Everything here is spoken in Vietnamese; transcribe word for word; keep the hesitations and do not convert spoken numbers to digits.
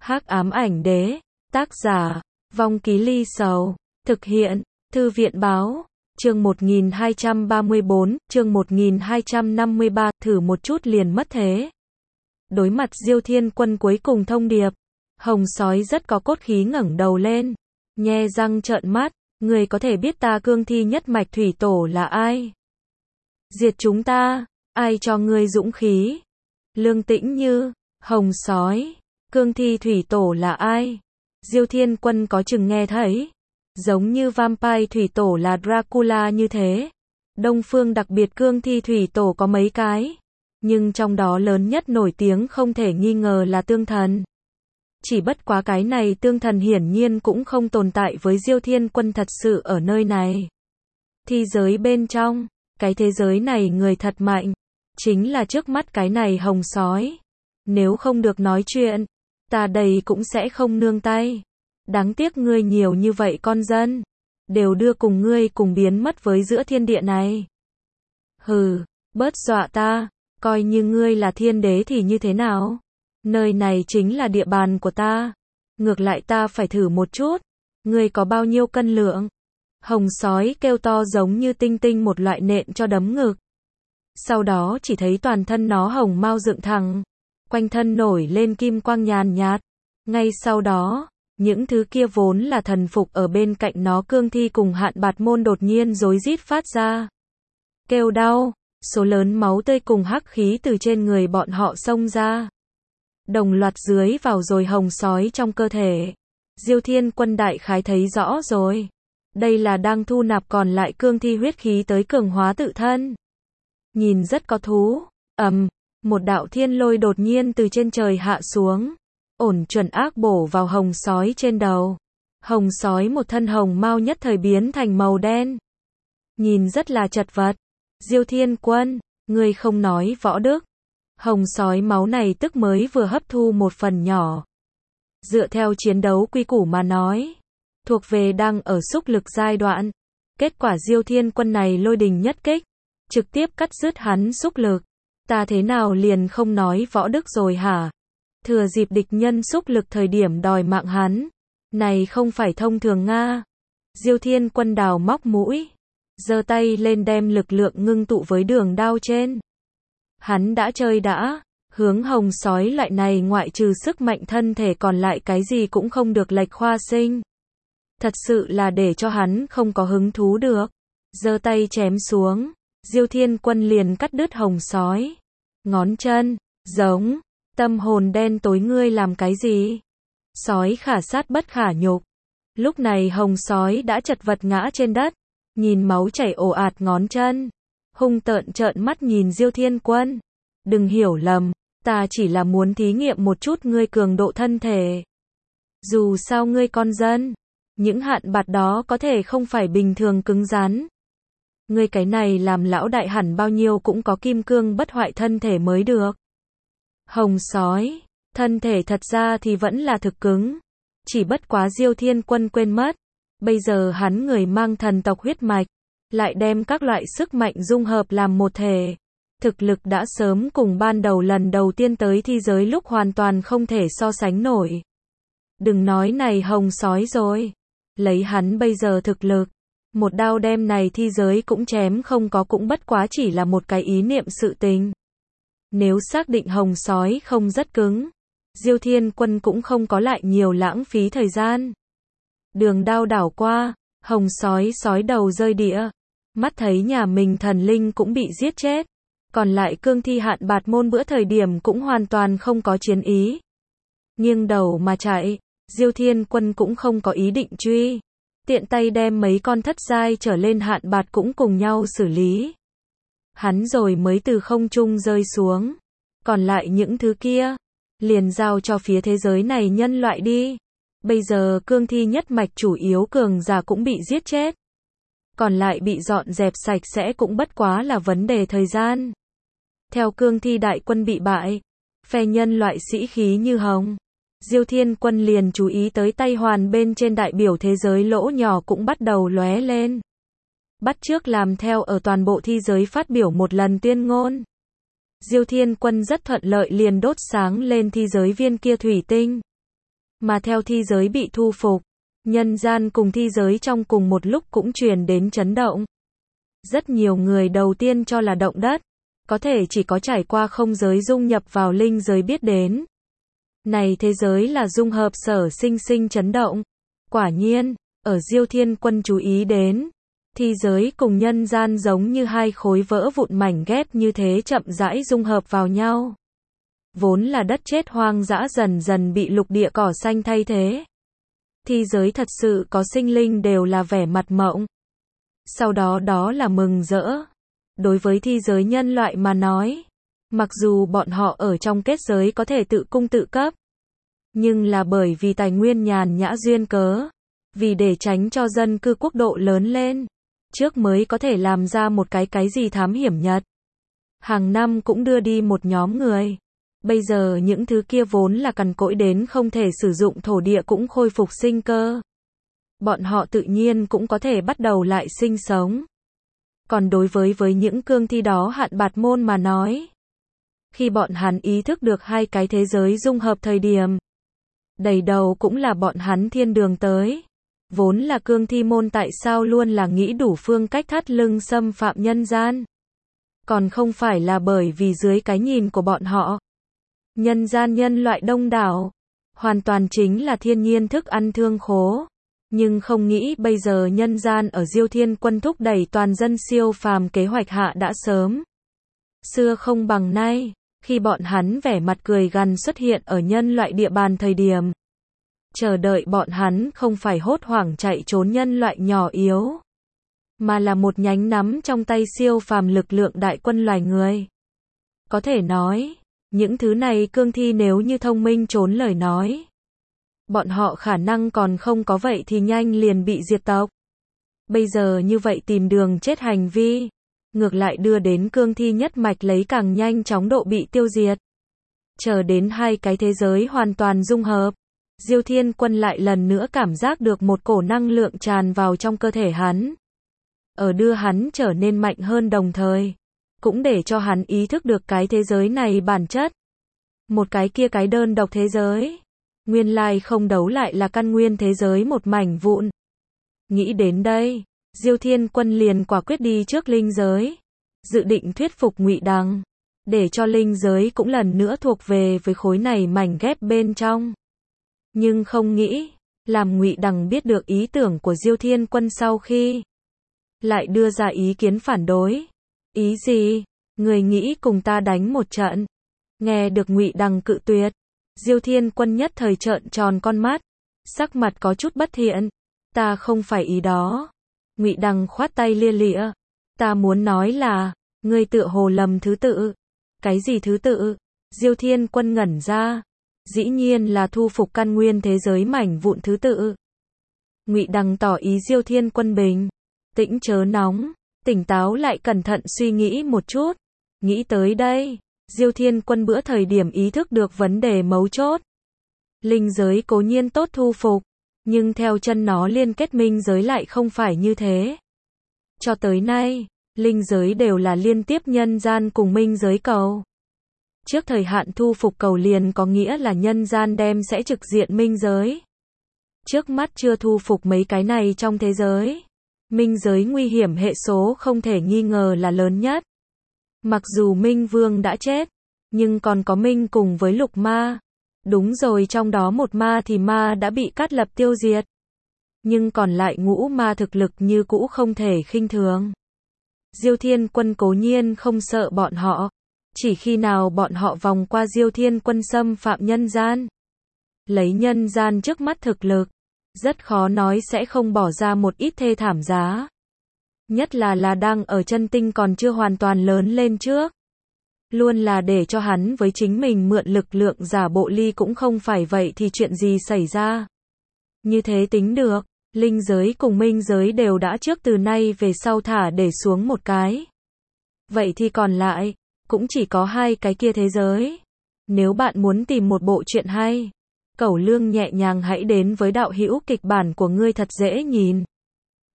Hắc ám ảnh đế, tác giả, Vong Ký Ly Sầu, thực hiện, Thư viện báo, chương một nghìn hai trăm ba mươi bốn, chương một nghìn hai trăm năm mươi ba, thử một chút liền mất thế. Đối mặt Diêu Thiên Quân cuối cùng thông điệp, hồng sói rất có cốt khí ngẩng đầu lên, nhe răng trợn mắt, người có thể biết ta cương thi nhất mạch thủy tổ là ai? Diệt chúng ta, ai cho ngươi dũng khí? Lương Tĩnh Như, hồng sói, cương thi thủy tổ là ai? Diêu Thiên Quân có chừng nghe thấy, giống như vampire thủy tổ là Dracula như thế. Đông phương đặc biệt cương thi thủy tổ có mấy cái, nhưng trong đó lớn nhất nổi tiếng không thể nghi ngờ là tương thần. Chỉ bất quá cái này tương thần hiển nhiên cũng không tồn tại với Diêu Thiên Quân thật sự ở nơi này. Thi giới bên trong, cái thế giới này người thật mạnh, chính là trước mắt cái này hồng sói. Nếu không được nói chuyện, ta đây cũng sẽ không nương tay. Đáng tiếc ngươi nhiều như vậy con dân, đều đưa cùng ngươi cùng biến mất với giữa thiên địa này. Hừ, bớt dọa ta, coi như ngươi là thiên đế thì như thế nào? Nơi này chính là địa bàn của ta. Ngược lại ta phải thử một chút, ngươi có bao nhiêu cân lượng? Hồng sói kêu to giống như tinh tinh một loại nện cho đấm ngực. Sau đó chỉ thấy toàn thân nó hồng mau dựng thẳng, quanh thân nổi lên kim quang nhàn nhạt. Ngay sau đó, những thứ kia vốn là thần phục ở bên cạnh nó cương thi cùng Hạn Bạt Môn đột nhiên rối rít phát ra kêu đau, số lớn máu tươi cùng hắc khí từ trên người bọn họ xông ra, đồng loạt dưới vào rồi hồng sói trong cơ thể. Diêu Thiên Quân đại khái thấy rõ rồi, đây là đang thu nạp còn lại cương thi huyết khí tới cường hóa tự thân. Nhìn rất có thú. Ầm, một đạo thiên lôi đột nhiên từ trên trời hạ xuống, ổn chuẩn ác bổ vào hồng sói trên đầu. Hồng sói một thân hồng mau nhất thời biến thành màu đen, nhìn rất là chật vật. Diêu Thiên Quân, ngươi không nói võ đức. Hồng sói máu này tức mới vừa hấp thu một phần nhỏ. Dựa theo chiến đấu quy củ mà nói, thuộc về đang ở xúc lực giai đoạn. Kết quả Diêu Thiên Quân này lôi đình nhất kích, trực tiếp cắt dứt hắn xúc lực. Ta thế nào liền không nói võ đức rồi hả? Thừa dịp địch nhân xúc lực thời điểm đòi mạng hắn, này không phải thông thường Nga. Diêu Thiên Quân đào móc mũi, giơ tay lên đem lực lượng ngưng tụ với đường đao trên. Hắn đã chơi đã, hướng hồng sói loại này ngoại trừ sức mạnh thân thể còn lại cái gì cũng không được lệch khoa sinh. Thật sự là để cho hắn không có hứng thú được. Giơ tay chém xuống, Diêu Thiên Quân liền cắt đứt hồng sói ngón chân, giống, tâm hồn đen tối ngươi làm cái gì? Sói khả sát bất khả nhục. Lúc này hồng sói đã chật vật ngã trên đất, nhìn máu chảy ồ ạt ngón chân, hung tợn trợn mắt nhìn Diêu Thiên Quân. Đừng hiểu lầm, ta chỉ là muốn thí nghiệm một chút ngươi cường độ thân thể. Dù sao ngươi con dân, những hạn bạt đó có thể không phải bình thường cứng rắn. Ngươi cái này làm lão đại hẳn bao nhiêu cũng có kim cương bất hoại thân thể mới được. Hồng sói, thân thể thật ra thì vẫn là thực cứng. Chỉ bất quá Diêu Thiên Quân quên mất, bây giờ hắn người mang thần tộc huyết mạch, lại đem các loại sức mạnh dung hợp làm một thể. Thực lực đã sớm cùng ban đầu lần đầu tiên tới thi giới lúc hoàn toàn không thể so sánh nổi. Đừng nói này hồng sói rồi, lấy hắn bây giờ thực lực, một đao đem này thi giới cũng chém không có cũng bất quá chỉ là một cái ý niệm sự tình. Nếu xác định hồng sói không rất cứng, Diêu Thiên Quân cũng không có lại nhiều lãng phí thời gian. Đường đao đảo qua, hồng sói sói đầu rơi địa, mắt thấy nhà mình thần linh cũng bị giết chết, còn lại cương thi Hạn Bạt Môn bữa thời điểm cũng hoàn toàn không có chiến ý, nghiêng đầu mà chạy. Diêu Thiên Quân cũng không có ý định truy, tiện tay đem mấy con thất giai trở lên hạn bạt cũng cùng nhau xử lý. Hắn rồi mới từ không trung rơi xuống, còn lại những thứ kia, liền giao cho phía thế giới này nhân loại đi. Bây giờ cương thi nhất mạch chủ yếu cường giả cũng bị giết chết, còn lại bị dọn dẹp sạch sẽ cũng bất quá là vấn đề thời gian. Theo cương thi đại quân bị bại, phe nhân loại sĩ khí như hồng, Diêu Thiên Quân liền chú ý tới tay hoàn bên trên đại biểu thế giới lỗ nhỏ cũng bắt đầu lóe lên. Bắt chước làm theo ở toàn bộ thi giới phát biểu một lần tuyên ngôn. Diêu Thiên Quân rất thuận lợi liền đốt sáng lên thi giới viên kia thủy tinh. Mà theo thi giới bị thu phục, nhân gian cùng thi giới trong cùng một lúc cũng truyền đến chấn động. Rất nhiều người đầu tiên cho là động đất, có thể chỉ có trải qua không giới dung nhập vào linh giới biết đến. Này thế giới là dung hợp sở sinh sinh chấn động. Quả nhiên, ở Diêu Thiên Quân chú ý đến, thi giới cùng nhân gian giống như hai khối vỡ vụn mảnh ghép như thế chậm rãi dung hợp vào nhau. Vốn là đất chết hoang dã dần dần bị lục địa cỏ xanh thay thế. Thi giới thật sự có sinh linh đều là vẻ mặt mộng. Sau đó đó là mừng rỡ. Đối với thi giới nhân loại mà nói, mặc dù bọn họ ở trong kết giới có thể tự cung tự cấp, nhưng là bởi vì tài nguyên nhàn nhã duyên cớ, vì để tránh cho dân cư quốc độ lớn lên, trước mới có thể làm ra một cái cái gì thám hiểm nhật. Hàng năm cũng đưa đi một nhóm người. Bây giờ những thứ kia vốn là cằn cỗi đến không thể sử dụng thổ địa cũng khôi phục sinh cơ. Bọn họ tự nhiên cũng có thể bắt đầu lại sinh sống. Còn đối với với những cương thi đó hạn bạt môn mà nói, khi bọn hắn ý thức được hai cái thế giới dung hợp thời điểm, đầy đầu cũng là bọn hắn thiên đường tới. Vốn là cương thi môn tại sao luôn là nghĩ đủ phương cách thắt lưng xâm phạm nhân gian. Còn không phải là bởi vì dưới cái nhìn của bọn họ, nhân gian nhân loại đông đảo, hoàn toàn chính là thiên nhiên thức ăn thương khố. Nhưng không nghĩ bây giờ nhân gian ở Diêu Thiên Quân thúc đẩy toàn dân siêu phàm kế hoạch hạ đã sớm. Xưa không bằng nay, khi bọn hắn vẻ mặt cười gằn xuất hiện ở nhân loại địa bàn thời điểm. Chờ đợi bọn hắn không phải hốt hoảng chạy trốn nhân loại nhỏ yếu, mà là một nhánh nắm trong tay siêu phàm lực lượng đại quân loài người. Có thể nói, những thứ này cương thi nếu như thông minh trốn lời nói, bọn họ khả năng còn không có vậy thì nhanh liền bị diệt tộc. Bây giờ như vậy tìm đường chết hành vi, ngược lại đưa đến cương thi nhất mạch lấy càng nhanh chóng độ bị tiêu diệt. Chờ đến hai cái thế giới hoàn toàn dung hợp, Diêu Thiên Quân lại lần nữa cảm giác được một cổ năng lượng tràn vào trong cơ thể hắn. Ở đưa hắn trở nên mạnh hơn đồng thời, cũng để cho hắn ý thức được cái thế giới này bản chất. Một cái kia cái đơn độc thế giới. Nguyên lai không đấu lại là căn nguyên thế giới một mảnh vụn. Nghĩ đến đây, Diêu Thiên Quân liền quả quyết đi trước linh giới, dự định thuyết phục Ngụy Đằng, để cho linh giới cũng lần nữa thuộc về với khối này mảnh ghép bên trong. Nhưng không nghĩ, làm Ngụy Đằng biết được ý tưởng của Diêu Thiên Quân sau khi, lại đưa ra ý kiến phản đối. Ý gì? Người nghĩ cùng ta đánh một trận? Nghe được Ngụy Đằng cự tuyệt, Diêu Thiên Quân nhất thời trợn tròn con mắt, sắc mặt có chút bất thiện. Ta không phải ý đó. Ngụy Đằng khoát tay lia lịa. Ta muốn nói là, ngươi tựa hồ lầm thứ tự. Cái gì thứ tự? Diêu Thiên Quân ngẩn ra. Dĩ nhiên là thu phục căn nguyên thế giới mảnh vụn thứ tự. Ngụy Đằng tỏ ý Diêu Thiên Quân bình tĩnh chớ nóng, tỉnh táo lại cẩn thận suy nghĩ một chút. Nghĩ tới đây, Diêu Thiên Quân bữa thời điểm ý thức được vấn đề mấu chốt. Linh giới cố nhiên tốt thu phục, nhưng theo chân nó liên kết minh giới lại không phải như thế. Cho tới nay, linh giới đều là liên tiếp nhân gian cùng minh giới cầu. Trước thời hạn thu phục cầu liền có nghĩa là nhân gian đem sẽ trực diện minh giới. Trước mắt chưa thu phục mấy cái này trong thế giới. Minh giới nguy hiểm hệ số không thể nghi ngờ là lớn nhất. Mặc dù Minh Vương đã chết, nhưng còn có Minh cùng với Lục Ma. Đúng rồi, trong đó một ma thì ma đã bị cắt lập tiêu diệt. Nhưng còn lại ngũ ma thực lực như cũ không thể khinh thường. Diêu Thiên Quân cố nhiên không sợ bọn họ. Chỉ khi nào bọn họ vòng qua Diêu Thiên Quân xâm phạm nhân gian, lấy nhân gian trước mắt thực lực, rất khó nói sẽ không bỏ ra một ít thê thảm giá. Nhất là là đang ở chân tinh còn chưa hoàn toàn lớn lên trước. Luôn là để cho hắn với chính mình mượn lực lượng giả bộ ly cũng không phải vậy thì chuyện gì xảy ra. Như thế tính được, linh giới cùng minh giới đều đã trước từ nay về sau thả để xuống một cái. Vậy thì còn lại, cũng chỉ có hai cái kia thế giới. Nếu bạn muốn tìm một bộ truyện hay, Cẩu Lương nhẹ nhàng hãy đến với đạo hữu kịch bản của ngươi thật dễ nhìn.